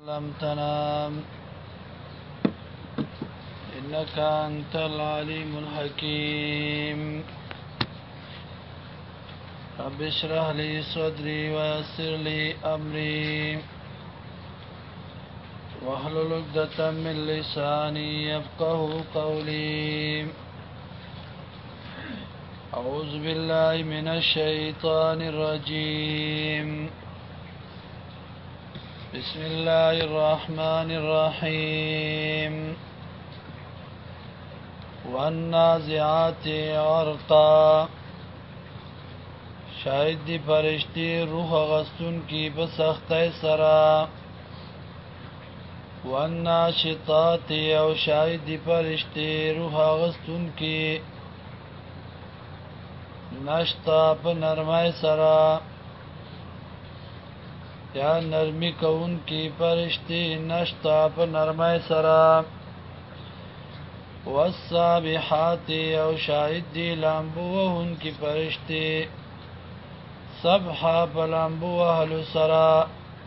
لم تنام إنك أنت العليم الحكيم رب اشرح لي صدري ويسر لي أمري واحلل عقدة من لساني يفقه قولي أعوذ بالله من الشيطان الرجيم بسم الله الرحمن الرحيم والنازعات غرقا شاید دی فرشتی روح غستون کی بسختی سرا والناشطات او شاید دی فرشتی روح غستون کی نشتا پا نرمائی سرا یا نرمی کون کی فرشتی نشتا پا نرمائی سرا والسابحات او شاید دی لامبو وہن کی فرشتی سبحا پا لامبو وحلو سرا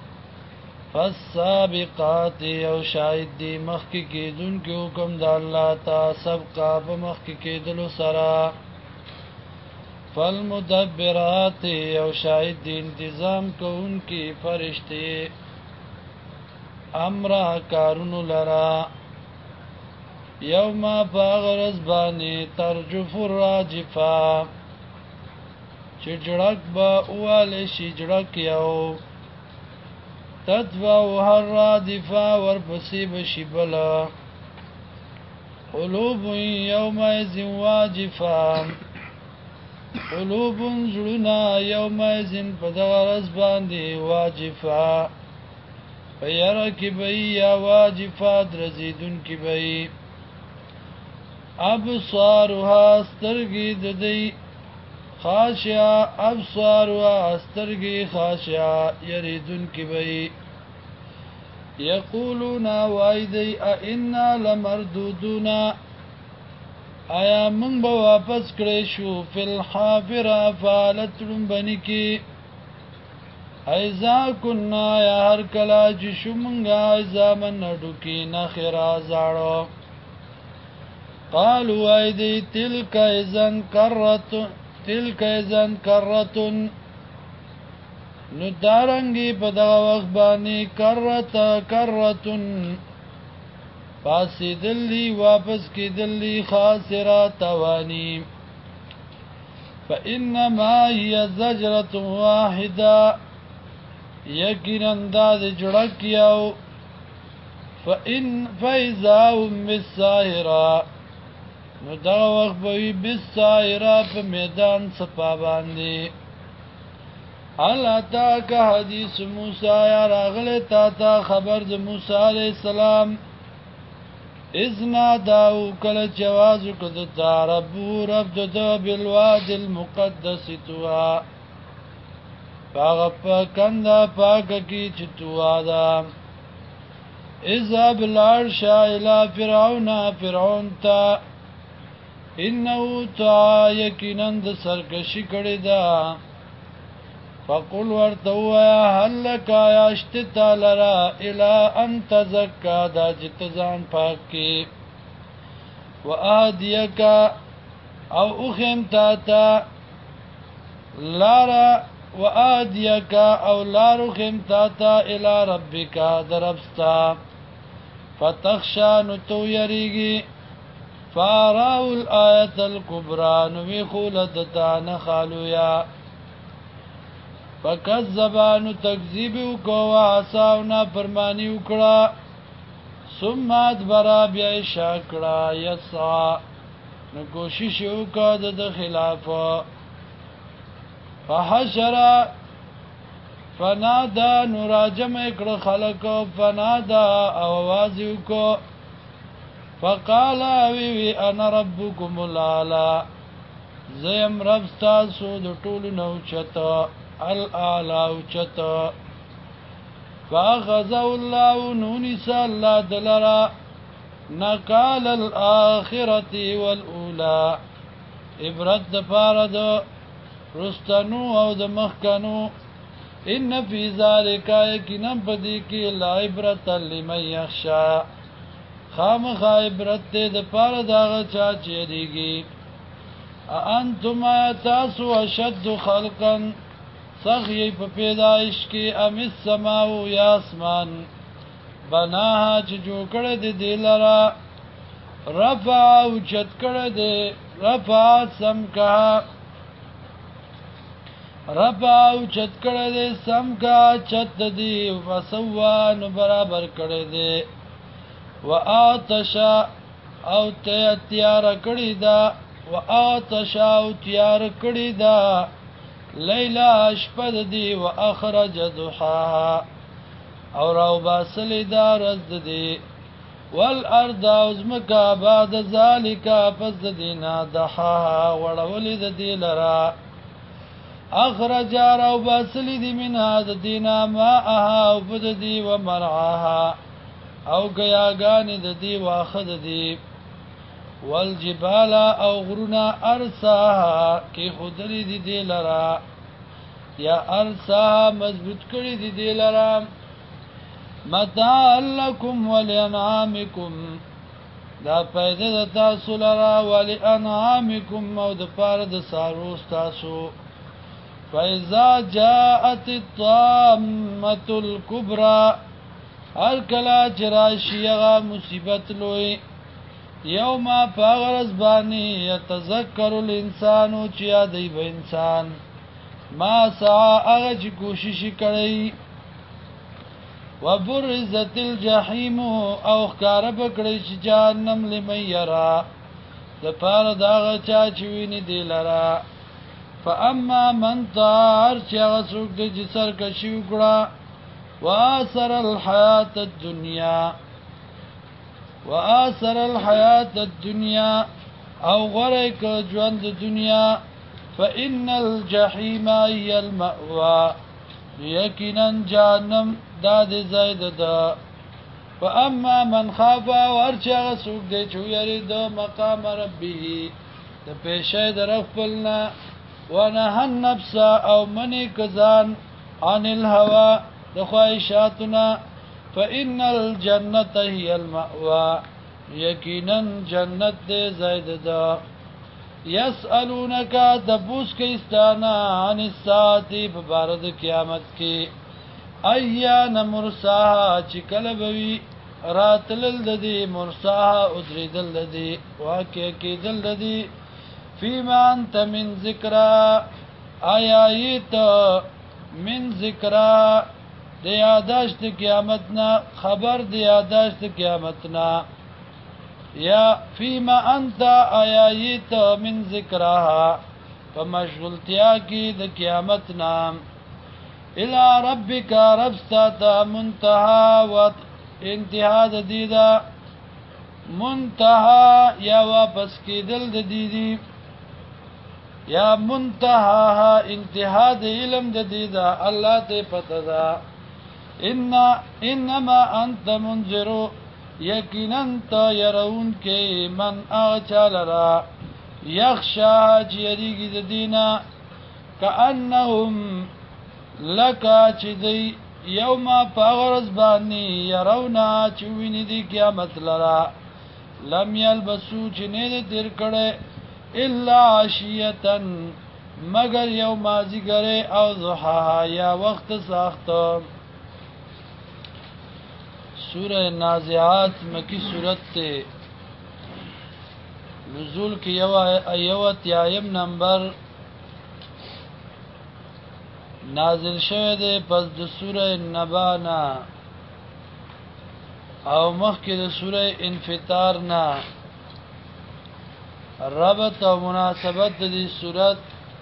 فالسابقات او شاید دی مخی کی دن کی حکم دا اللہ تا سبقا پا مخی کی دلو سرا فالمدبرات او شاید دی انتظام کو ان کی فرشتی امرا کارونو لرا یوم باغرز بانی ترجف الراجفا چی جڑک با اوالی شی جڑک یو تدفعو هر رادفا ورپسی بشی بلا قلوب یوم ایزن واجفا قلوب زلنا یوم ایزن پدغرز باندی واجفا پیرکی بئی یا واجفا درزیدن کی بئی ابصارها استرگی ددی خاشعا ابصارها استرگی خاشعا یریدن کی بئی یقولون وایدی اینا لمردودونا آیا من با واپس کرے شو فی الحافرہ فالت رنبنی کی ایزا کننا یا ہر کلا جشو منگا ایزا من نڈو کی نخرا زارو قالوا ایدی تلک ایزن کرتن ندارنگی پدا وقت بانی کرتن پاسی دلی واپس کی دلی خاسرہ توانی فإنما هي زجرة واحدة یقیناً داد جڑک یو فإذا هم بالساہرہ نو دا وقت بوی بالساہرہ پا میدان سپا باندی حال اتاکا حدیث موسیٰ یا راغل تاتا خبر دا موسیٰ علیہ السلام ازنا داو کل جوازو کدتا ربو رب دتا بالواد المقدس توا پاغپا کندا پاکا کی چتوا دا ازا بالعرشا الى فرعون تا انہو تا یقیناً دا سرکشی کردی دا فقل ورطویا حلکا یاشتتا لرا الى ان تزکا دا جتزان پاک کی و آدیکا او اخیم تاتا لارا و آدیکا او لارو خیم تاتا الى ربکا دربستا فتخشا نتو یریگی فاراو الآیت الکبرى نوی خولدتا نخالویا فکذبانو تکذیبیو کو وعصاونا فرمانی اکڑا ثم ادبرا بیائی شاکڑا یسعا نکوششیو کا دد خلافا فحشرا فنادا نراجم اکڑ خلق فنادا اوازیو کو فقالا ویوی انا ربکم العالا زیم رب ستاسو دو طول نوچتا العالا اوچتا فاخذو اللہ نونسا اللہ دلرا نکال الاخرت والاولا عبرت دپارد رستنو او د مخکنو ان فی ذالک یقینا بدی کی لا عبرت لمن یخشا خامخ عبرت دې د پاره داغه چا چې دیږي انتم تاسو اشد خلقا سخی په پیدائش کې ام السماو یا اسمان بناها چې جوړ کړی دی لرا رفع او چت کړی دی رفع سمکا رفع او چت کړی دی سمکا چت دی وسوا نو برابر کړی دی وآتش او تیار کړی دا وآتش او تیار کړی دا لیلا شپد دی واخرج ضحاها او راو باسلی دا رزد دی والارض ازمکا بعد ذالک پس دینا دحاها وڑولی دی لرا اخرج راو باسلی دی منها دینا ماءها او بد دی ومرعاها او گیاگانی دی واخد دی والجبال او غرنا ارساها کی خودلی دی لرا یا ارساها مضبوط کړی دی لرا متاع لکم ولانعامکم دا پیدا د تاسو لرا ولانعامکم او د پاره د سارو تاسو فاذا جاءت الطامه الكبرى هر کلا چراشیغه مصیبت لوی یوم فغرز بانی یتذکر الانسان چې یادی به انسان ما سعى هغه چې کوشش کړی وبرزت الجحیم او خکار بکړی چې جهنم لمن یرا د پاره داغه چا چې ویني دی لرا فاما من طار چې هغه څوک دی چې سرکشي وکړه وآثر الحیات الدنیا او غریق ژوند دنیا فإن الجحیم هی المأوى یقینا جهنم داد زید دا فاما من خاف ورچا سوق دی چې یری د مقام ربه د پیشه در خپلنا ونهى النفس او منی کزان عن الهوى د خواهشاتنا فإن الجنة هي المأوى یقینا جنت دې زید دا یسألونک دبوس کې استانا عن الساعه ببارد قیامت کې ایان مرساها چې کله بوي راتلل د دې مرساها ادریدل د دې واقع کېدل د دې فيما انت من ذکرا آیات من ذکرا د یاداشت قیامتنا خبر د یاداشت قیامتنا یا فيما انت آیات من ذکرها فمشغلتیا کی د قیامتنا الى ربک رب ستا منتها و انتها د دیدا منتها یا واپس کېدل د دیدی یا منتها انتها د علم د دیدا الله ته پته ده انما انت منذر یقینا ته يرون کې من اچالرا یخشا جریږي د دینا کانهم لکا چې دی یوم پاغرز باندې يرونا چې ویني دی قیامت لرا لم یلبسو چې نه تیر کړي الا عشیه مگر یوم ازګره او ضحا یا وخت ساخت سورہ نازعات مکی سورت ته نزول کی ایوت یایم نمبر نازل شوه ده پس د سوره نبا نه او مخکې د سوره انفطار نه ربط او مناسبت د دې سورت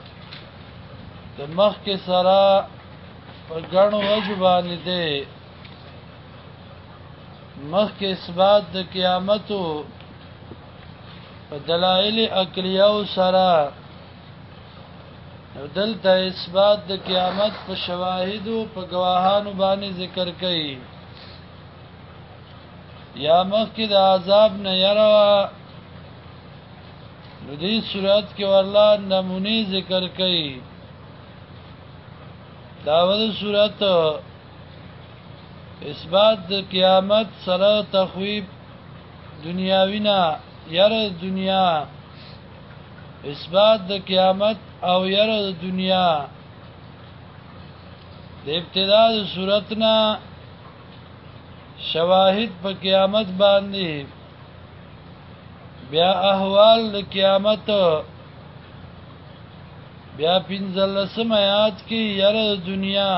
د مخکې سره په ګڼو وجو باندې ده مخکې اثبات د قیامتو په دلایل عقلیه سره دلته اثبات د قیامت په شواهد او په گواهانو باندې ذکر کړي یا مخکې د عذاب نه یرا د دې صورت کې والله نمونی ذکر کړي د داود صورت اثبات د قیامت سره تخویب دنیاوی نه یره دنیا اثبات د قیامت او یره د دنیا د ابتدا د صورتنا شواهد په قیامت باندې بیا احوال د قیامت بیا پنځلسم آیات کې یره د دنیا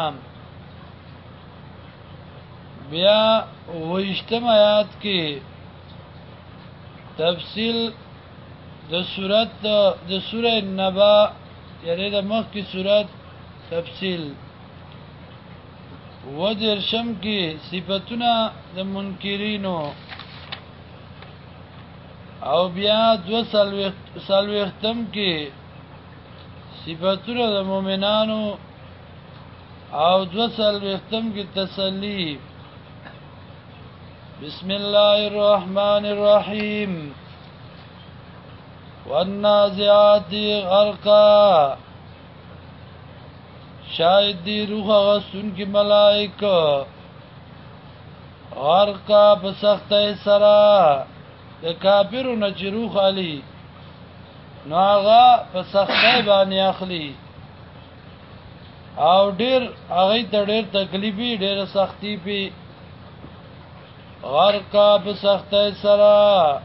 بیا وشتم آیات کې تفصیل د صورت د سوره نبا یعنی د مخ کی صورت تفصیل و درشم کې صفاتونه د منکرینو او بیا دو سالوختم کې صفاتونه د مؤمنانو او دو سالوختم کې تسلی بسم الله الرحمن الرحیم والنازعات غرقا شاید دی روح غسون کی ملائکه غرقا بسخت سرا د کافرو نه چې روح علی نو هغه بسخت باندې اخلي او ډیر هغه ته ډیر تکلیفي ډیر سختی پی غرقا بسخت سرا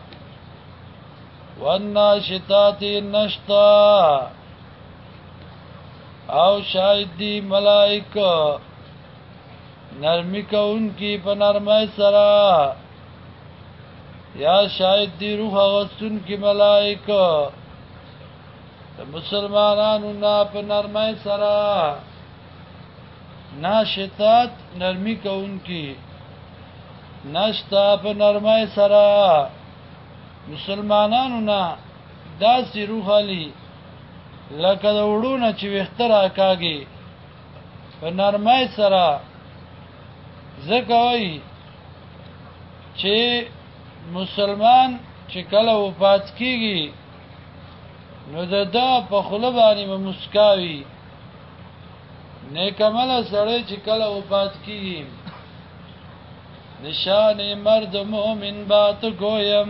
والناشطات نشطا او شاید دی ملائکه نرمی کون کی په نرمای سرا یا شاید دی روح غسون کی ملائکه مسلمانانو نا په نرمای سرا ناشطات نرمی کون کی نشتا په نرمای سرا مسلمانانو نا داسې روح علی لکه د وړونه چې وختره کاږي په نرمای سره ځکه وایي چې مسلمان چې کله وفات کیږي نو دا په خوله باندې مسکاوي نیک عمل سره چې کله وفات کیږي نشان مرد مومن بات گویم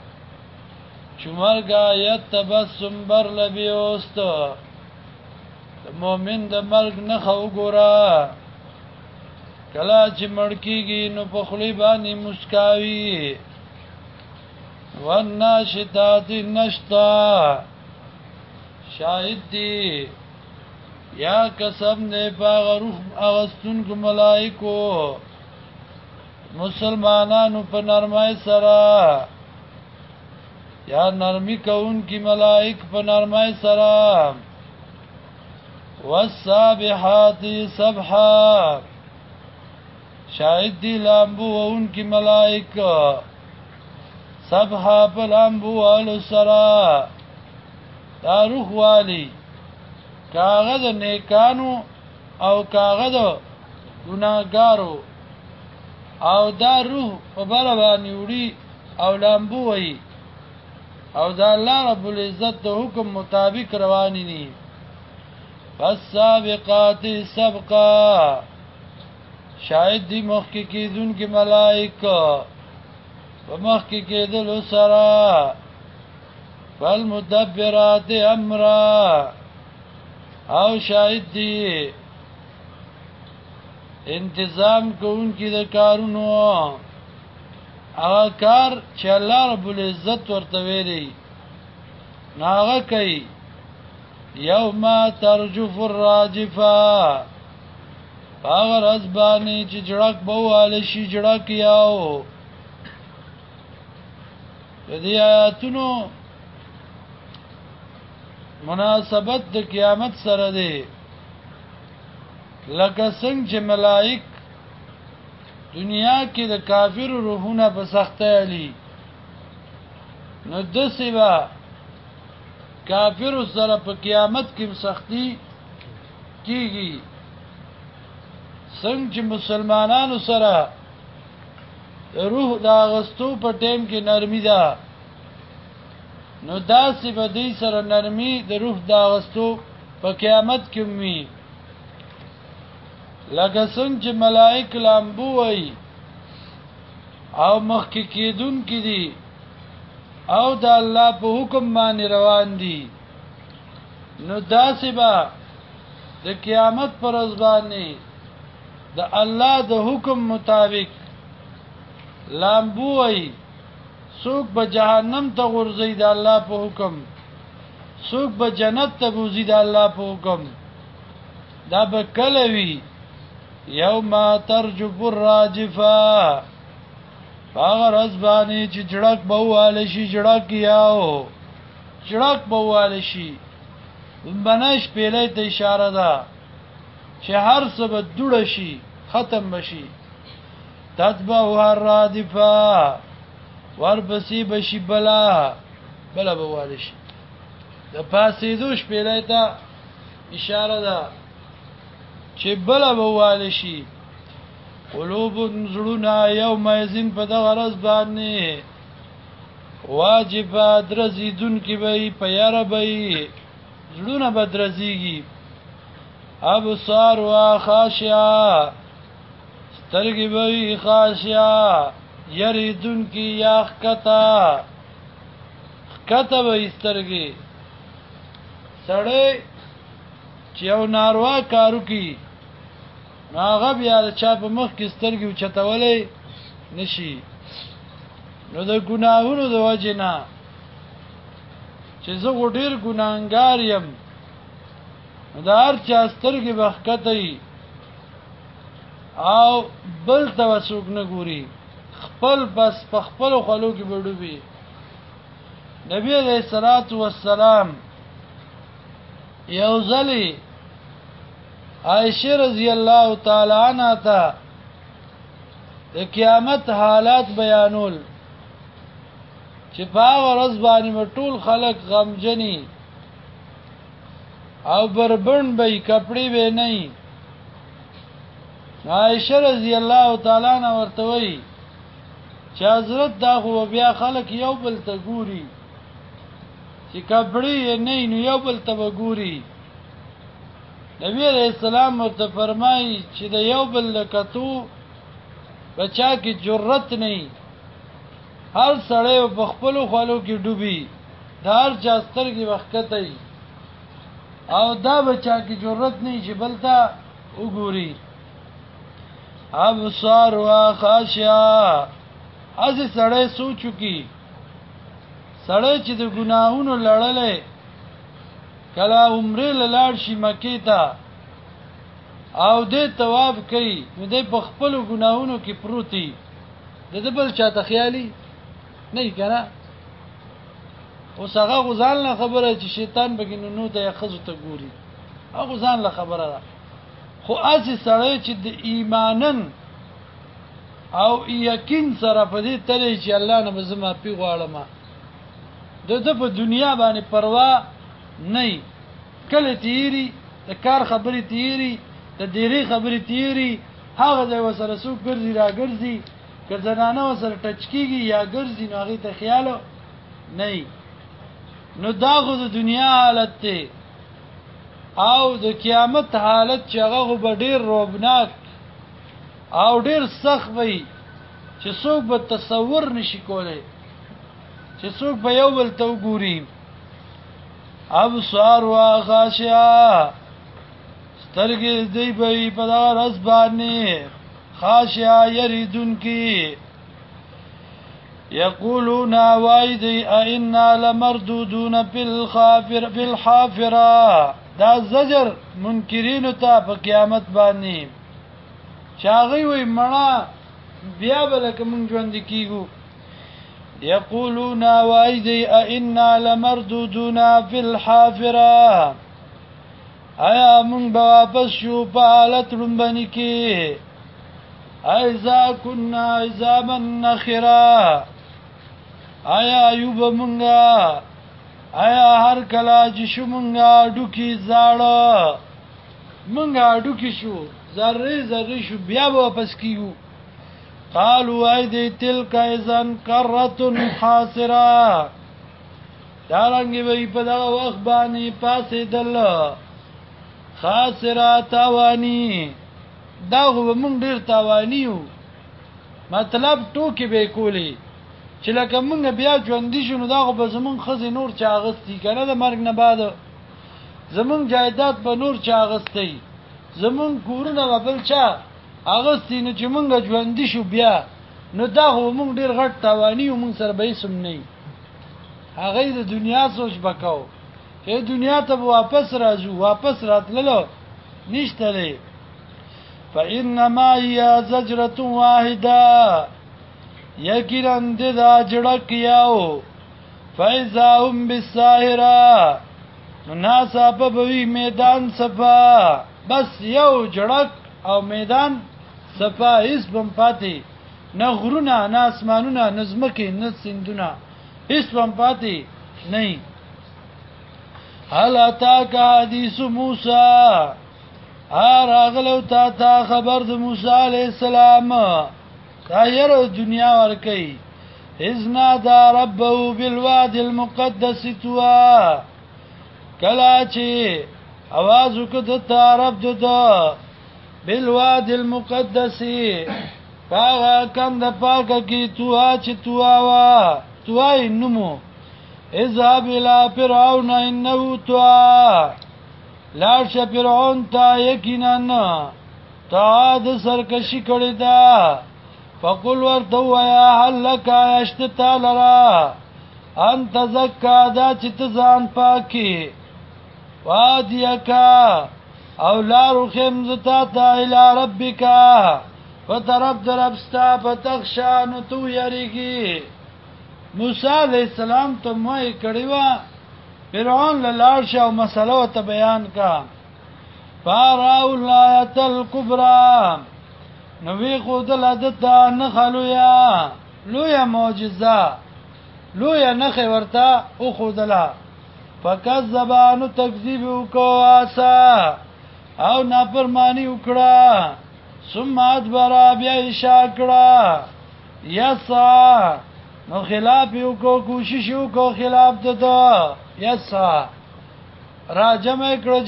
چمرگا یت تبسم بر لبی اوست مومن د مرگ نخو ګورا کلا چې مړکیږي نو په خلی باندې مسکاوي والناشطات نشطا شاهد دی یا قسم نه باغ روح اغستون کو ملائکو مسلمانانو په نرمای سره یا نرمی کون کی ملائک په نرمای سره والسابحات سبحا شاهد دی لامبو اون کی ملائک سبحا په لامبو والو سره دا روح والی کاغذ نیکانو او کاغذ گناهګارو او دا روح په بل باندې وړي او لامبو وي او دا الله رب العزت د حکم مطابق رواني دي فالسابقات سبقا شاید دی مخکې کېدون کې ملائکه په مخکې کېدل سره فالمدبرات امرا او شاید دی انتظام کوونکی د کارونو هغه کار چې الله رب العزت ورته ویلي هغه کوي یوم ترجف الراجفه هغه ورځ باندې چې جړک به واله شي جړک یاو د دې آیاتونو مناسبت د قیامت سره دی لکه څنګه چې ملائک دنیا کې د کافر روحونه په سختۍ علي نو د سیوا کافر سره په قیامت کې سختی کیږي څنګه چې مسلمانانو سره روح دا غستو په ټیم کې نرمي ده نو داسې به دې سره نرمي د روح دا غستو په قیامت کې وي لکه څنګه چې ملائک لامبو وي او مخکې کېدون کې دي او د الله په حکم باندې روان دي نو داسې به د قیامت پر ورځ باندې د الله د حکم مطابق لامبو وي څوک به جهنم ته غورځي د الله په حکم څوک به جنت ته بوزي د الله په حکم دا به کله وي یوم ترجف الراجفه هغه ورځ باندې چې جړک به واله شي جړک یاو جړک به واله شي بنش پیلې ته اشاره ده چې هر څه به دوړ شي ختم بشي تتبعها الرادفه ورپسې بشي بلا به واله شي د پاسې دوش پیلې ته اشاره ده چې بلا به واله شي قلوب زړونه یوم یزن په دغه ورځ باندې واجبه درزیدون کې به په یاره به زړونه به درزیږي ابصار وا خاشعه سترګې به خاشعه یریدون کې یا خکتا خکتا به سترګې سړی چې یو ناروا کارو کې هغه بیا د چا په مخ کې سترګې اوچتولې نشي نو د ګناهونو د وجه نه چې زه ډېر ګناهګار یم دا هر چا سترګې بخکتې او بل ته وسوک نه ګوري خپل بس په خپل خلو کې بډوبي نبی علیہ الصلوۃ والسلام یو ځلی عائشہ رضی الله تعالی عنها ته د قیامت حالات بیانول چې په ورځ باندې ټول خلک غمجنی او بربند به کپڑے به نه عائشہ رضی الله تعالی عنها ورته وی چې حضرت دا خو بیا خلک یو بل ته ګوري چې کپڑے نه نو یو بل ته ګوري نبی علیہ السلام ورته فرمایي چې د یو بل لکتو بچا کی جرأت نه هر سړی په خپل خلو کې ډوبي دار جاستر کې وختي او دا بچا کی جرأت نه چې بلتا وګوري ابصار وا خاشعه از سړی سوچو کی سړی چې د ګناهونو لړلې کله عمره لاړ شي مکې ته او دې طواف کوي نو دې په خپل ګناهونو کې پروتي د بل چاته خیالي نه کنه اوس هغه غزان له خبره چې شیطان بګینو نو ته خزو ته ګوري هغه غزان له خبره ده خو اسی سره چې د ایمانن او یقین سره په دې تلې چې الله نه مزما پی غواړم د په دنیا باندې پروا نه کله تیری د کار خبرې تیری د ډېری خبرې تیری هغه د وسره سو ګرځي را ګرځي که زنانه وسره ټچ کیږي یا ګرځي نو هغه ته خیال نه نو داغه د دنیا حالت ته او د قیامت حالت چې هغه به ډېر روبناک او ډېر سخت وي چې څوک به تصور نشي کولای چې څوک به یو بل ته وګوري ابصار وا خاشعه سترګې دې به په دغه ورځ باندې خاشعه یریدون کی یقولون وایدی ائنا لمردودون بالحافره دا زجر منکرین ته په قیامت باندې چاغي وي مړه بیا بلک مونږ ژوند کیږو یقولون وایدی ائنا لمردودون بالحافره آیا مونږ به واپس شو په حالت رنبني کې ایزا كنا عظاما نخرا آیا ایوب مونږه آیا هر کلا چې شو مونږه ډوکی زاړه مونږه ډوکی شو ذره شو بیا واپس کیو قالوا ايدي تلك اذن كره حاصره دارنګي وي په دا وخت باندې پاسې دل خاسره تاوانی دا غو موږ ډیر تاوانیو مطلب ټوکی به کولی چې لکه موږ بیا ژوند دي شنو دا غو به زمون خزي نور چا اغستی کنه د مرګ نه بعد زمون جایداد به نور چا اغستی زمون کورونه بل چا اغستی نو چې موږ ژوند دي شو بیا نو دا غو موږ ډیر غټ تاوانیو موږ سره به سم نه هغه د دنیا سوچ وکاو چې دنیا ته واپس راځو واپس راتللو نشته لري فإنما هي زجرة واحدة یقینا دا جړک یاو فإذا هم بالساهرة مناسب بوي میدان صفا بس یو جړک او میدان صفا هیڅ بم پاتې نه غرونه نه اسمانونه نه زمکه نه سیندونه هیڅ بم پاتې نه هل اتاک حدیث موسی راغلو تا خبر د موسی علی السلام خیر دنیا ورکی اذنا دا ربه بالواد المقدس توا کلاچی आवाज وکړه ته رب دته بالواد المقدس پاغه کند پاکه کی توا چې توا وا توای نمو اذهب الى فرعون انه توا لاړ شه فرعون ته یقینا تا د سرکشي کړی دا فقل ورته ویا هلک اشتتا لرا انت زکا دا چې ته ځان پاکي وادیکا او لارو خمزتا تا الى ربکا فترب دربستا فتخشانو تو یریگی موسی علیہ السلام ته موی کړی و فرعون لار شو مسلو ته بیان کا فاراو الایت الکبرى نوی خود لدتا نخلویا لویا معجزه لویا نخ ورتا او خودلا فکذبانو تکذیب وکواسا او نافرمانی وکړه ثم ادبر بیا شاکړه یسا نو خلاف یو کو کوشش یو کو خلاف دته یسا راجم کړه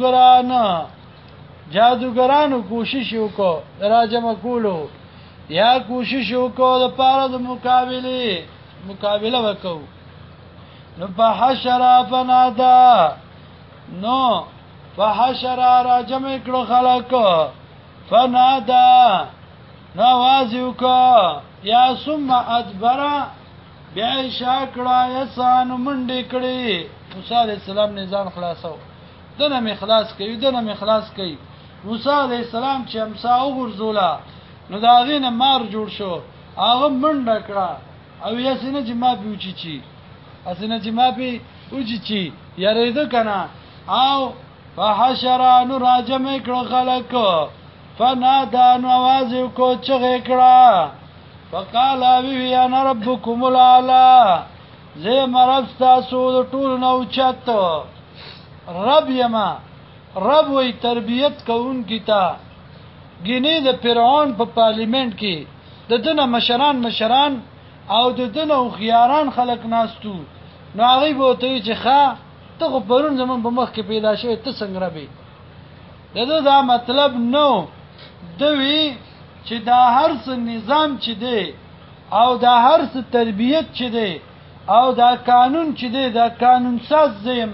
جادوګرانو کوشش یو کو راجم کولو یا کوشش یو کو د پاره د مقابله وکاو نو فحشر فنادا نو فحشر راجم کړه خلق فنادا نواز یو کو یا ثم ادبر بیا شاکړه یسانو منډې کړې موسی علیہ السلام نه ځان خلاصو دنه می خلاص کړي موسی علیہ السلام چې امسا وګرځولا نو دا غینه مار جوړ شو هغه منډه کړه او یسنه چې ما پیوچی چی اسنه چې ما پی اوچی چی یریده کنه او فحشر نو راجم کړه خلق فنادا نو आवाज کو چغه کړه فقال ابي انا ربكم الاعلى زي مرب تاسو ټول نو چت رب یما رب وی تربیت کوون کیتا گینه د فرعون په پارلیمنت کې د دنه مشران او د دنه خياران خلق ناستو نو هغه بوته چې ښا ته پرون زمون په مخ کې پیدا شوی ته څنګه ربي دا مطلب نو دوی چې دا هر څه نظام چې دی او دا هر څه تربیت چې دی او دا قانون چې دی دا قانون ساز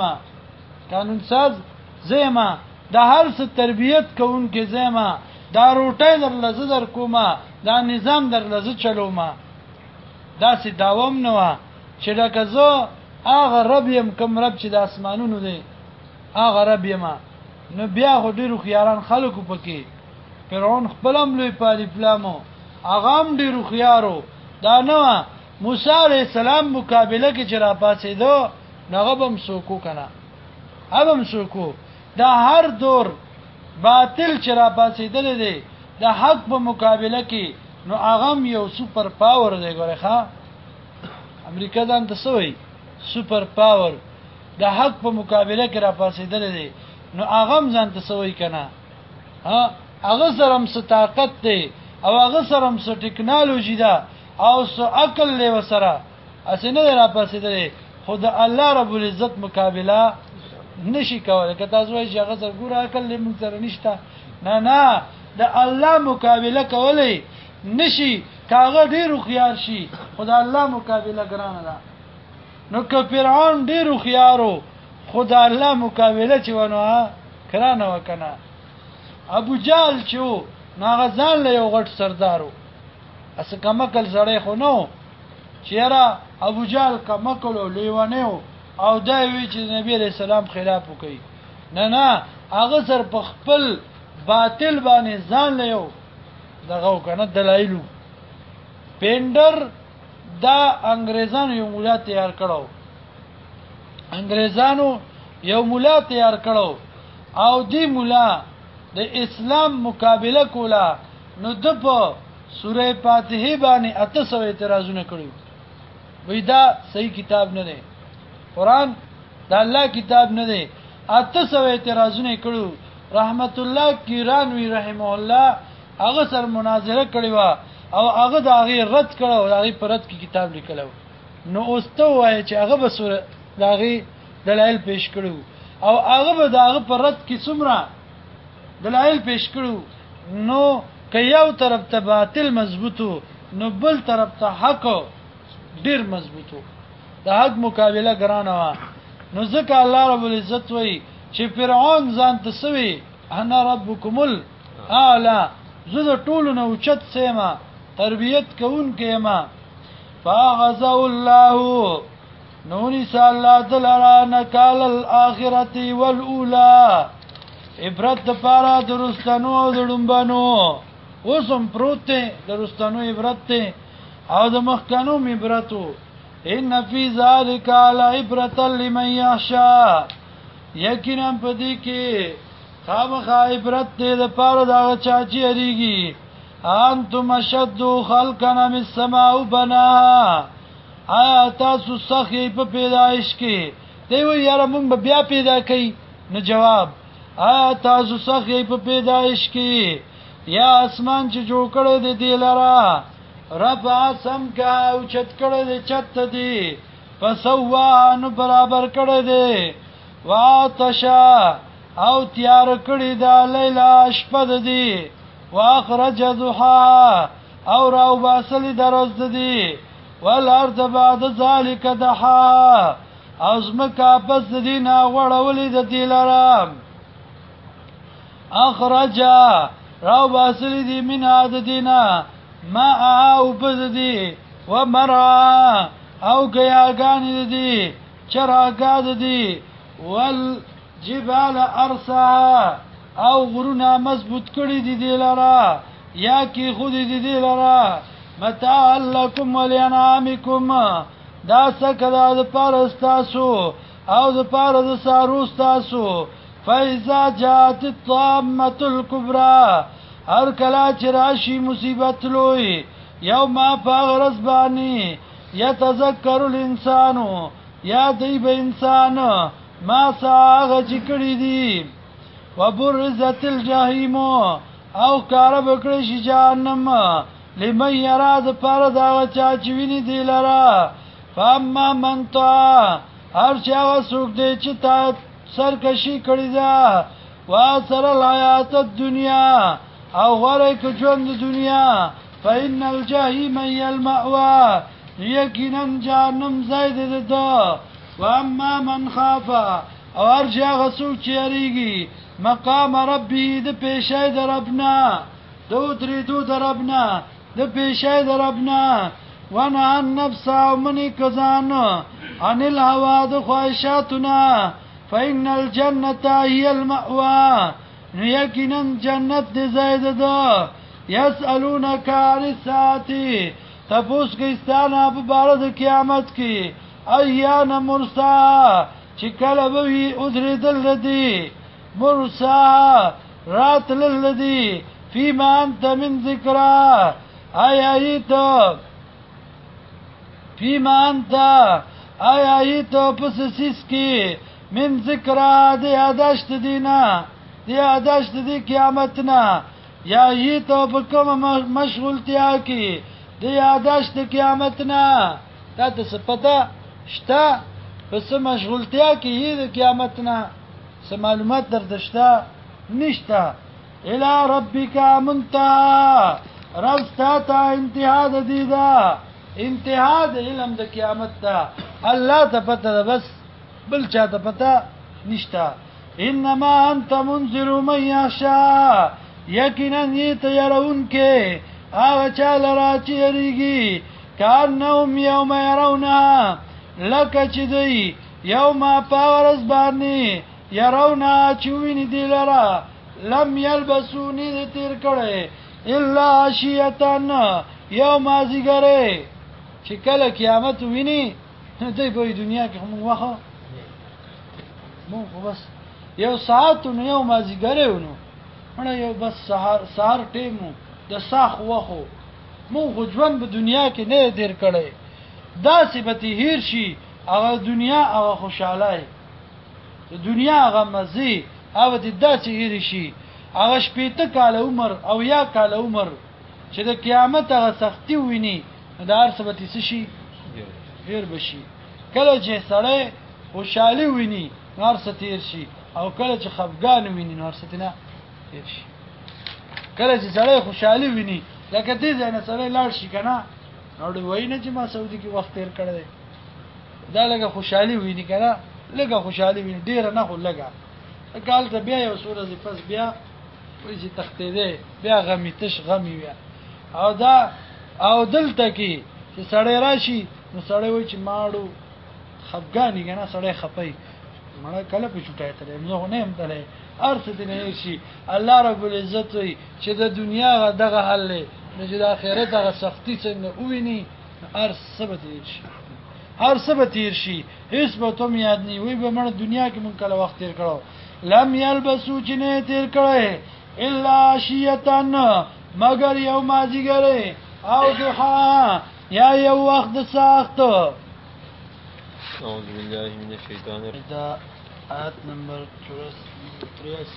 زېما دا هر څه تربیت کوون کې زېما دا روټي در کومه دا نظام در لزه چلوما دا سي داوم نو چې لکه زه هغه رب يم کوم رب چې د اسمانونو دی هغه رب يم نو بیا خو ډیرو خياران خلکو پکې فرعون خپلم لوی پالی پلامو اغام ډیرو خيارو دا نو موسی عليه السلام مقابله کې چر پاسې دو نغبم سوکو کنه ابم سوکو دا هر دور باطل چر پاسې دل دي د حق په مقابله کې نو اغم یو سوپر پاور دی ګوره ښا امریکا ځان ته سوې سوپر پاور د حق په مقابله کې را پاسې دل دي نو اغم ځان ته سوې کنه ها هغه سره هم طاقت دی او هغه سره هم ټیکنالوژي ده او سو عقل له وسره اسنه را پاسې ده خود الله رب العزت مقابله نشي کولای که تاسو یې هغه سره ګوره عقل له موږ سره نشته نه د الله مقابله کولای نشي کاغه ډیر خيار شي خدای الله مقابله ګرانه ده نو که فرعون ډیر خيارو خدای الله مقابله چې ونه کرانه وکنه ابو جال چې ناغزان له یو غټ سردارو اس کمکل زړې خو نو چیرې ابو جال کمکل لیوانه او دا وی چې نبی رسول الله خلاف وکي نه هغه سر په خپل باطل باندې ځان له یو دغه کنه دلایلو پینډر دا انګريزانو یو مولا تیار کړو انګريزانو یو مولا تیار کړو او دی مولا د اسلام مقابله کولا نو د په سوره فاتحه باندې 800 اعتراضونه کړو وای دا صحیح کتاب نه دی قران دا الله کتاب نه دی 800 اعتراضونه کړو رحمت الله کیرانوی رحمه الله هغه سر مناظره کړی و او هغه دا غي رد کړو دا غي پرد کی کتاب لیکلو نو اوسته وای چې هغه به سوره دا غي دلایل پیش کړو او هغه به دا غي پرد کی څومره دلایل پیش کړو نو که یو طرف ته باطل مضبوطو نو بل طرف ته حق ډیر مضبوطو د حق مقابله ګرانه وا نو ځکه الله رب العزت وای چې فرعون ځان ته سوي انا ربکم الاعلى زه د ټولو نو اوچت سیما تربیت کوون کېما فاغزو الله نونی الله دلرا نکال الاخرته والاولى عبرت د پاره درستانو او دړمبانو اوسم پروت درستانو عبرت او د مخکانو عبرتو ان فی ذلک لعبرة لمن یخشى یقینا پدې کې خامخا عبرت دې د پاره دا چا چې اړیږي انتم اشد خلقا من السماء بناها آیا تاسو سخی په پیدائش کې دی وی یاره مونږ بیا پیدا کړي نو جواب آیا تاسو سخی په پیدائش کې یا اسمان چې جوړ کړی دی دلارا رفع سمکا او چت کړی دی چت دی فسوا نو برابر کړی دی واتشا او تیار کړی دا لیلا شپه دی واخرج ضحا او راو باسل درز دی والارض بعد ذلك دحا ازمکا پس دینا وړولې د دلارا اخرج راو باسل دی من عددنا ما او بزدی ومرعا او گیاگانی دی چراگاد دی والجبال ارسا او غرونا مضبوط کړی دی دلارا یا کی خود دی دلارا متاع لکم ولانعامکم دا سکدا د پارستاسو او د پار د ساروستاسو فاذا جاءت الطامه الكبرى هر کلا چې راشي مصیبت لوی یوم فغرس بانی یتذکر الانسان یا دی به انسان ما ساغه چکړی دی وبرزت الجحیم او کار بکړی شي جهنم لمن یراد پر دا چا چې ویني دی لرا فاما من تا هر چا وسوک دی چې تا سرکشي کړی دا واسر الحیات الدنیا او غره که ژوند دنیا فإن الجحیم هی المأوى یقینا جهنم زید ده واما من خاف او ارجع غسوک چریږي مقام ربی د پیشای در ربنا دو درې در ربنا د پیشای در ربنا وانا النفس ومن کزان عن الهوى د خواهشاتنا فإن الجنة هي المأوى یقینا جنت دې زید ده یسالونک عن الساعه تپوس کې ستانه په بار د قیامت کې ایان مرسا چې کله به وي ادریدل لدی مرسا رات للذي فيما انت من ذکرى آیایت فيما انت آیایت پس سیس کی من ذکرى دی یاداشت دینا دی یاداشت دی قیامتنا یا ایت بکم مشغولتیا کی دی یاداشت قیامتنا تا تس پتا شتا پس مشغولتیا کی دی قیامتنا س معلومات دردشتا نشتا الى ربک منتهى رستا تا انتها د دې دا انتها د علم د قیامت ته الله ته پته بس بل چا ته پته نشتا انما انت منذر من یخشى یقینا نیت يرون کې هغه چا لرا چې یریږي کانهم یوم يرونها لکه چې دی یوم پاورز باندې يرونها چې ویني دی لرا لم یلبسوا نی تیر کړي الا عشیتان یوم ازګره چې کله قیامت ویني دوی په دنیا کې هم واخه مو بس یو ساعت نو یو مازیګره ونو مړه یو بس سهار ټیمو د ساخ وخو مو خو ژوند په دنیا کې نه دیر کړي دا صفتی هیر شي هغه دنیا هغه خوشاله د دنیا هغه مزي هغه د داسې هیر شي هغه شپېته کال عمر او یا کال عمر چې د قیامت هغه سختی ویني دا هر صفتی څه شي هیر بشي کله چې سړی خوشحالي ویني نار ستیر شي او کله چې خفګان ویني نار ستنه تیر شي کله چې سړی خوشحالي ویني لکه دې ځنه سړی لاړ شي کنه نو دوی ویني چې ما سعودي کې وخت تیر کړی دا لکه خوشحالي ویني کنه لکه خوشحالي ویني ډیر نه خو لګا کال ته بیا یو سورې پس بیا وایي چې تختې دې بیا غمی تش غمی بیا او دا او دلته کې چې سړی راشي نو سړی وایي چې ماړو خفګانی کنه سړی خپي مړه کله په چټای ته نو نه هم تله ارث دې نه شي الله رب العزت وي چې د دنیا دغه حل نه چې د آخرت هغه سختی څنګه وویني ارث ثبت شي هر ثبت شي هیڅ به ته یاد نه وي به مړه دنیا کې مونږ کله وخت تیر کړو لم یلبسو چې نه تیر کړي الا عشیتان مگر یو مازیګره او ضحا یا یو وخت د ساخت أعوذ بالله من الشيطان الرجيم آیت نمبر 83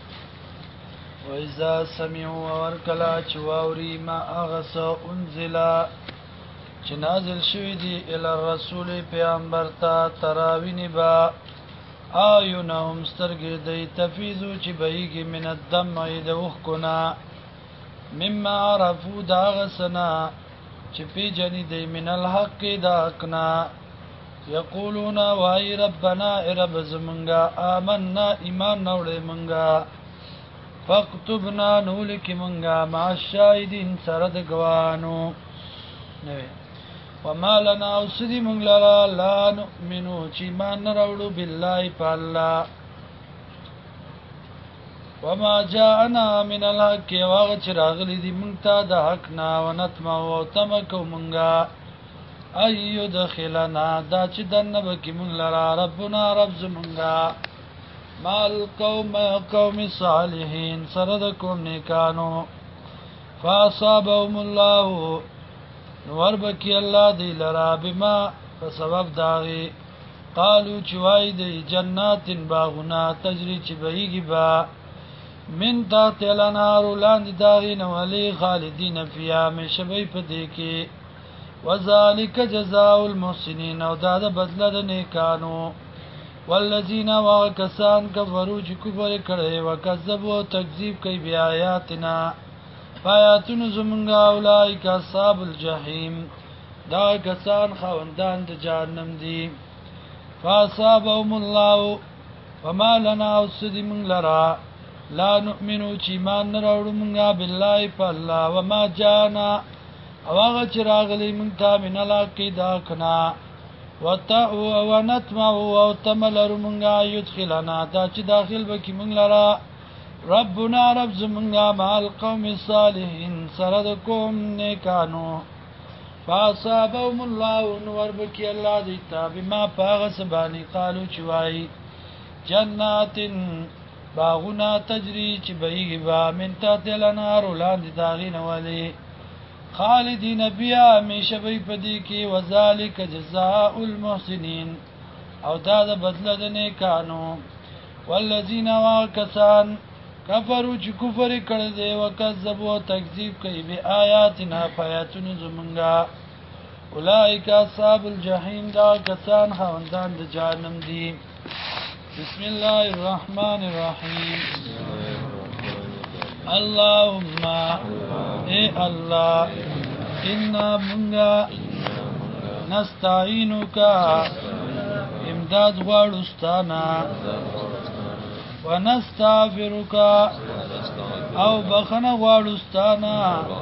وإذا سمعوا ورکلا چواوري ما اغس انزلا چې نازل شوی دی ال الرسول پیغمبر ته تراوینی با آیونهم سترګې دی تفیزو چې بهیږي من الدم د وښکنا مما عرفو داغسنا چې پی جنی دی من الحق داکنا یقولون وای ربنا رب زمنگا آمنا ایمان نوړې منگا فاكتبنا نولک منگا مع الشاهدین سره د گوانو نو وما لنا اوسدی منگ لرا لا نؤمنو چې ایمان نراوړو بالله پالله وما جاءنا من الحق واغ چې راغلی دی مونږ ته د حق نه ونتما او تمکو منگا ایو دخلنا دا چې دنه بکی مونږ لرا ربنا رب زمونږه مال قوم صالحین سره د کوم نیکانو فاصابهم الله نور بکی الله دی لرا بما په سبب داغي قالو چوای دی جنات باغنا تجری چې بهیږي با من تحت الانهار لاندې داغي نو علی خالدین فیها مشبی په دې کې وذالک جزاء المحسنین او دا د بدله د نیکانو والذین وکسان کفروا چې کفر کړي او کذبوا تکذیب کوي بیا آیاتنا آیاتن زمونږه اولایک اصحاب الجحیم دا کسان خوندان د جهنم دي فاصابهم الله وما لنا اسدم لرا لا نؤمنو چې ایمان نه راوړو مونږه بالله فالله وما جانا او هغه چې راغلی مونږ ته من الحق دا کنا ونتمع او تملر مونږه يدخلنا دا چې داخل بکی مونږ لرا ربنا رب زمونږه مع القوم الصالحین سره د کوم نیکانو فاصابهم الله نور بکی الله دیتا بما پاغ سبانی قالو چوای جنات باغنا تجری چې بهیږي با من تحت الانهار لاندې داغین ولی خالدین بیا همیشه وي پدې کې وذالک جزاء المحسنین او دا د بدله د نیکانو والذین واکسان کفروا چې کفر کړي دي او کذبوا تکذیب کوي به آیاتنا فیاتن زمونږه اولئک اصحاب الجحیم دا کسان خوندان د جهنم دي بسم الله الرحمن الرحیم اللهم اے الله انا منگا نستعینک امداد غواړستانا ونستغفرک او بخنه غواړستانا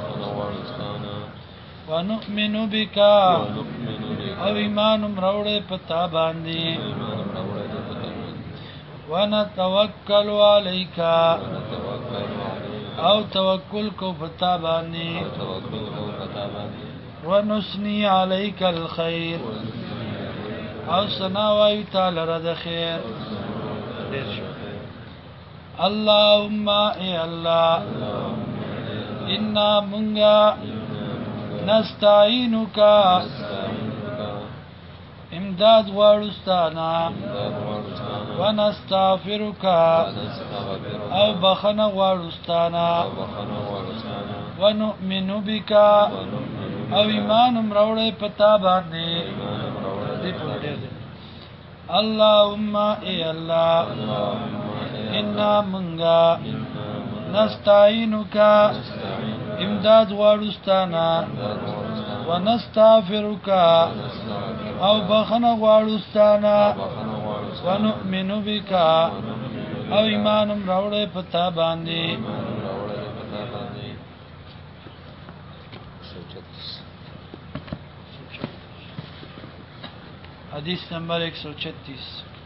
ونؤمن بک او ایمان مروړې پتا باندې ونتوکل علیک او توکل کو پتا باندې ونثني علیک الخير او ثنا وای تعالی رد خیر اللهم اے الله انا منگا نستعینک امداد غواړستانا ونستغفرک او بخنه غواړستانا ونؤمن بک او ایمان مروړې پتا باندې اللهم اے الله انا منگا نستعینک امداد غواړستانا ونستغفرک او بخنه غواړستانا ونؤمن بک او ایمان مروړې پتا باندې حدیث نمبر 136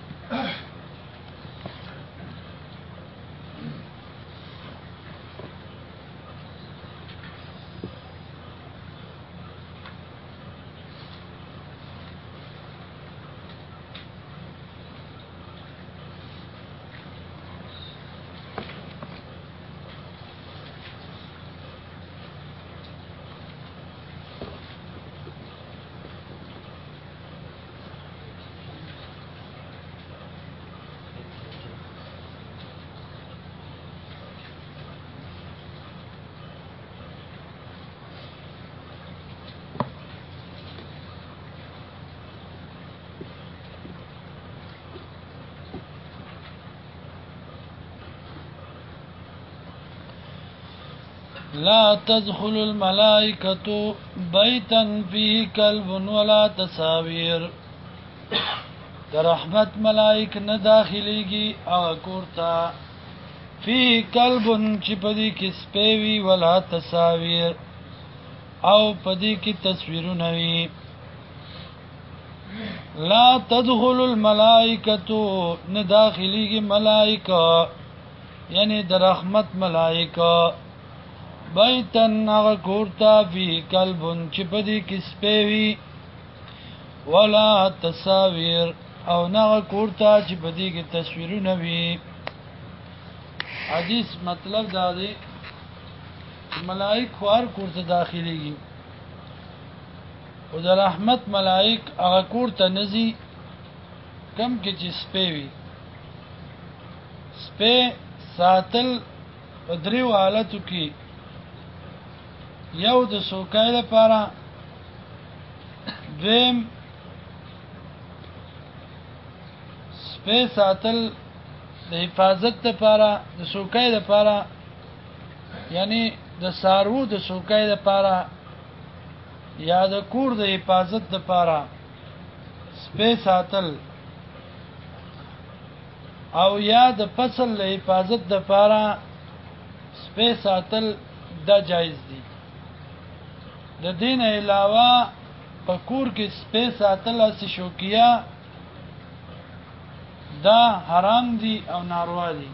لا تدخل الملائكة بيتا فيه كلب ولا تصاوير در رحمت ملائک نه داخليږي او کورتا فيه كلب چې پدې کې سپېوي ولا تصاوير او پدې کې تصویرونه وي لا تدخل الملائكة نه داخليږي ملائکه یعنی در رحمت ملائکه بیتن اغا کورتا فی کلبن چپدی کسپیوی ولا تصاویر او نغا کورتا چپدی کی تصویرو نوی حدیث مطلب دادی ملائک خوار کورتا داخلی گی و در رحمت ملائک اغا کورتا نزی کم کی چی سپیوی سپی ساتل و دریو حالتو کی یو د سوکای لپاره دویم سپې ساتل د حفاظت لپاره د سوکای لپاره یعنی د سارو د سوکای لپاره یا د کور د حفاظت لپاره سپې ساتل او یا د فصل د حفاظت لپاره سپې ساتل دا جایز دي د دین علاوه په کور کې سپې ساتل اس شوکیا دا حرام دي او ناروا دي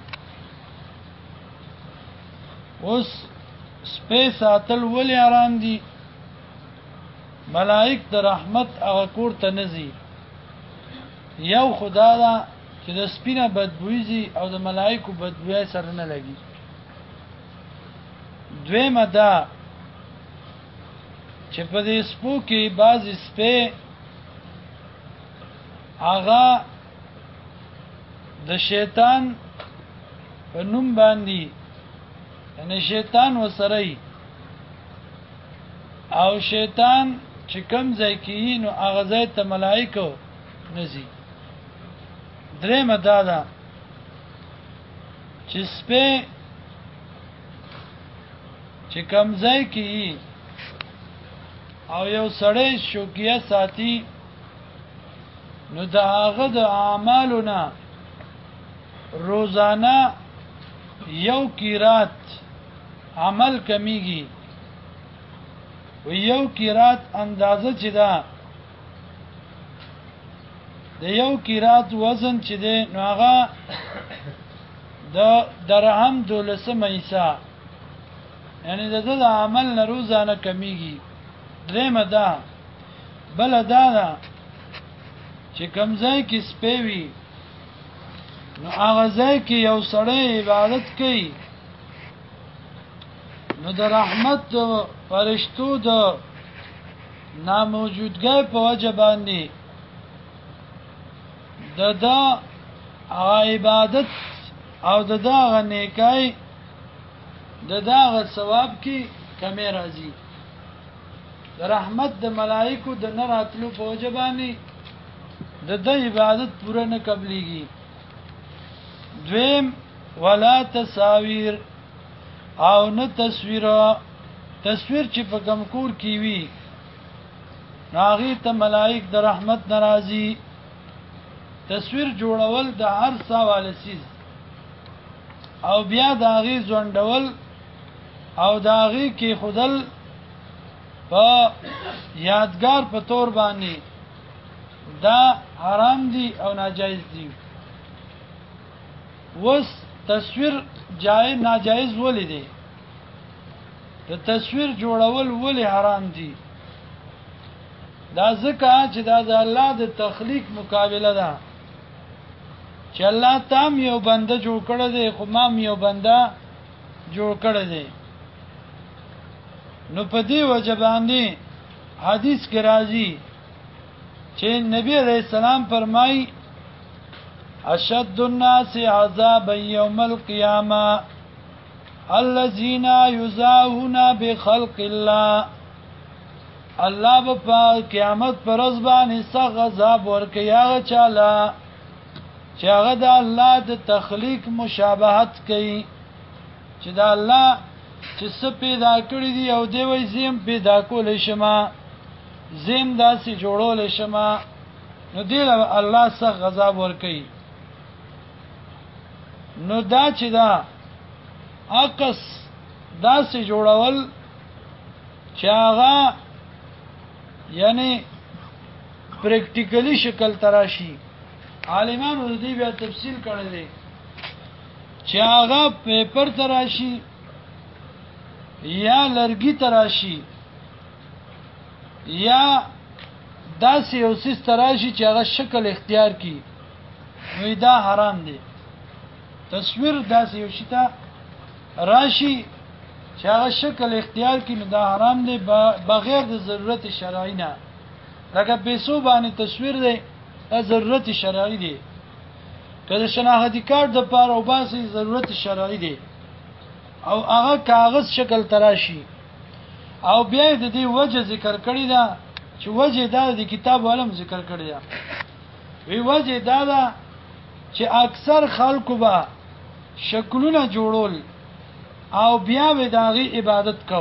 اوس سپې ساتل ولې حرام دي ملائک د رحمت هغه کور ته نزي یو خدا دا چې د سپینه بدبوئی او د ملائکو بدبوئی سره نه لګي دویمه دا چې په دې سپو کې بعض سپې هغه د شیطان په نوم باندې یعنی شیطان وسره او شیطان چې کم ځای کې نو هغه ځای ته ملائکه نزي درېمه دا ده چې سپې چې کمزای کی او یو سړی شوکیه ساتي نو دا هغه د اعمالنا روزانه یو قرات عمل کمیږي و یو قرات اندازه چې دا د یو قرات وزن چې دی نو هغه د درهم 12 مېسا یعنی د عمل نه روزانه کمیږي درېمه ده بل ده چې کمزای کې سپېوي نو هغه ځای کې یو سړی عبادت کوي نو د رحمت فرشتو د ناموجودګۍ په وجه باندې د عبادت او د دغه نیکای د دغه ثواب کې کمی راځي د رحمت د ملائکو د نه راتلو په وجه باندې د عبادت پوره نه قبليږي دویم ولا تصاویر او نه تصویر چې په کمکور کې وي ناغي ته ملائک د رحمت ناراضي تصویر جوړول د هر سوال سیز او بیا داغي ځوندول او داغي کې خودل په یادګار په تور باندې دا حرام دي او ناجایز دي وس تصویر جایز ناجایز ولې دي د تصویر جوړول ولې حرام دي دا ځکه چې دا د الله د تخلیق مقابله ده چې الله تام یو بنده جوړ کړی دی خو ما یو بنده جوړ کړی دی نو په دې وجه باندې حدیث کې راځي چې نبی علیہ السلام فرمایي اشد الناس عذابا يوم القيامه الذين يزاحون بخلق الله الله په قیامت پر ورځ باندې سخت عذاب ورکوي هغه چاله چې هغه د الله د تخلیق مشابهت کوي چې د الله چې څه پیدا کړی دی او دی وایي زم پیدا کول شمه زم داسې جوړول شمه نو دی الله سخت عذاب ورکوي نو دا چې دا عکس داسې جوړول چې هغه یعنی پریکټیکلی شکل تراشي عالمانو دې بیا تفصیل کړی دی چې هغه پیپر تراشي یا لرګي تراشي یا داسې یو څه تراشي چې هغه شکل اختیار کی نو دا حرام دی تصویر داسې یو شی ته راشي چې هغه شکل اختیار کی نو دا حرام دی بغیر د ضرورت شرعي نه لکه پیسو باندې تصویر دی دا ضرورت شرعي دی کله شناختی کارت د پاره او باسي ضرورت شرعي دی او هغه کاغذ شکل تراشي او بیا د دې وجه ذکر کړی دا چې وجه دا د کتاب علم ذکر کړی دا وی وجه دا دا چې اکثر خلکو به شکلونه جوړول او بیا به داغي عبادت کو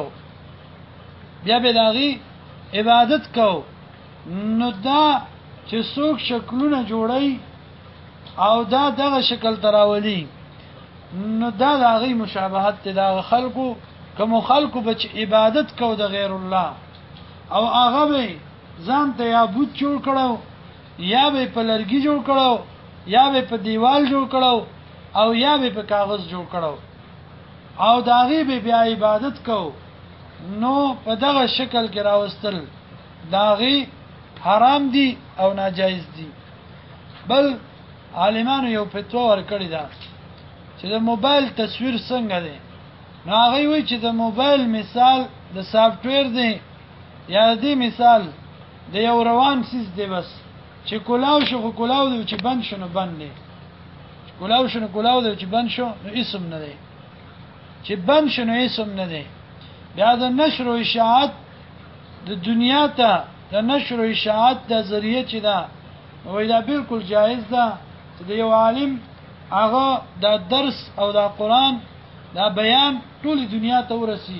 نو دا چې څوک شکلونه جوړي او دا دغه شکل تراولي نو دا دغه مشابهت د خلکو کوم خلکو به عبادت کو د غیر الله او هغه به ځان ته یا بوت جوړ کړو یا به په لرګي جوړ کړو یا به په دیوال جوړ کړو او یا به په کاغذ جوړ کړو او داغي به بیا عبادت کو نو په دغه شکل کې راوستل داغي حرام دي او ناجایز دي بل عالمانو یو فتوا ورکړی دا چې د موبایل تصویر څنګه دی نو هغه وی چې د موبایل مثال د سافټویر دی یا دی مثال د یو روان سیس دی بس چې کولاو شو کولاو دی چې بند شنو بند دی کولاو شنو کولاو دی چې بند شو نو اسم نه دی چې بند شنو اسم نه دی بیا د نشر او اشاعت د دنیا ته د نشر او اشاعت د ذریعہ چې دا وای دا بالکل جایز ده چې د یو عالم هغه د درس او د قران دا بیان ټول دنیا ته ورسی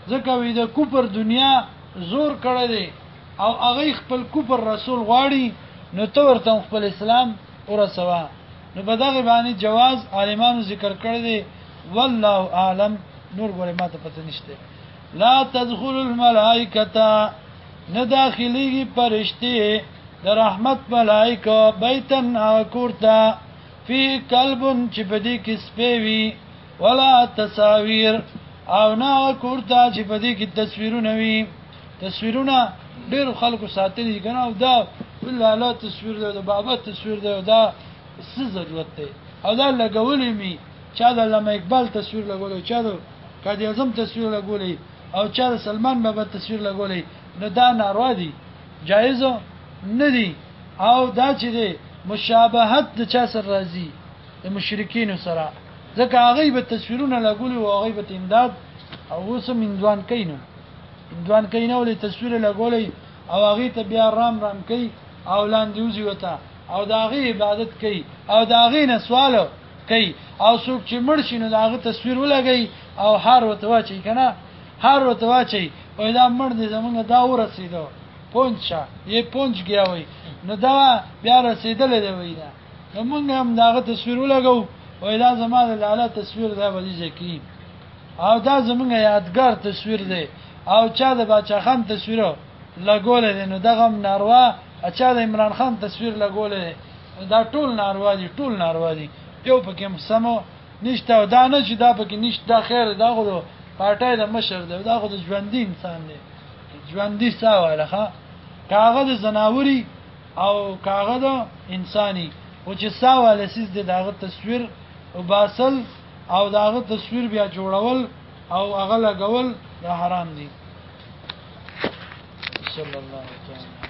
ځکه وی د کوپر دنیا زور کړی دی او هغه خپل کوپر رسول غواړي نو تو ورته خپل اسلام ورسوا نو په دغه باندې جواز عالمانو ذکر کړی دی والله اعلم نور ګوره ماته پته نشته لا تدخل الملائکه نه داخليږي فرشتي د رحمت ملائکه بیتن کورتا فی قلبن چې بدی کې سپېوي ولا تصاویر او نه کورتا چې بدی کې تصویرونه وي تصویرونه ډېر خلکو ساتلي کنه او دا بالله لا تصویر دی د بابا تصویر دی دا څه ضرورت دی او دا لګولې می چا د علامه اقبال تصویر لګولې چا د قائد اعظم تصویر لګولې او چا د سلمان بابا تصویر لګولې نو دا ناروا دي جایز نه دي او دا چې دی مشابهت د چا سره راځي د مشرکین سره ځکه هغه به تصویرونه لګولې او هغه به امداد او وسم اندوان کینو اندوان کینو له تصویر لګولې او هغه ته بیا رام کوي او لاندې وزي وته او دا هغه عبادت کوي او دا هغه نه سوال کوي او څوک چې مړ شي نو دا هغه تصویر ولګي او هر وته واچي کنه هر وته واچي او دا مړ دي زمونږ دا ورسېدو پونچا یې پونچ گیا وای نو دا بیا رسیدل دی وینا نو موږ هم داغه تصویر ولګو وای دا زموږ د لاله تصویر دی ولې ځکه او دا زموږ یادګار تصویر دی او چا د بچا خان تصویر لګول دی نو دغه ناروا اچا د عمران خان تصویر لګول دی دا ټول ناروا دي ټول ناروا دي یو پکې سمو نشته او دا نه چې دا پکې نشته دا خیر دا غو پارټای د مشر دی دا غو د ژوندۍ انسان دی ژوندۍ ساواله ښا کاغذ زناوري او کاغذ انساني او چې ساواله سیس د داغه تصویر او باسل او داغه تصویر بیا جوړول او هغه لګول دا حرام دي صلی الله علیه وسلم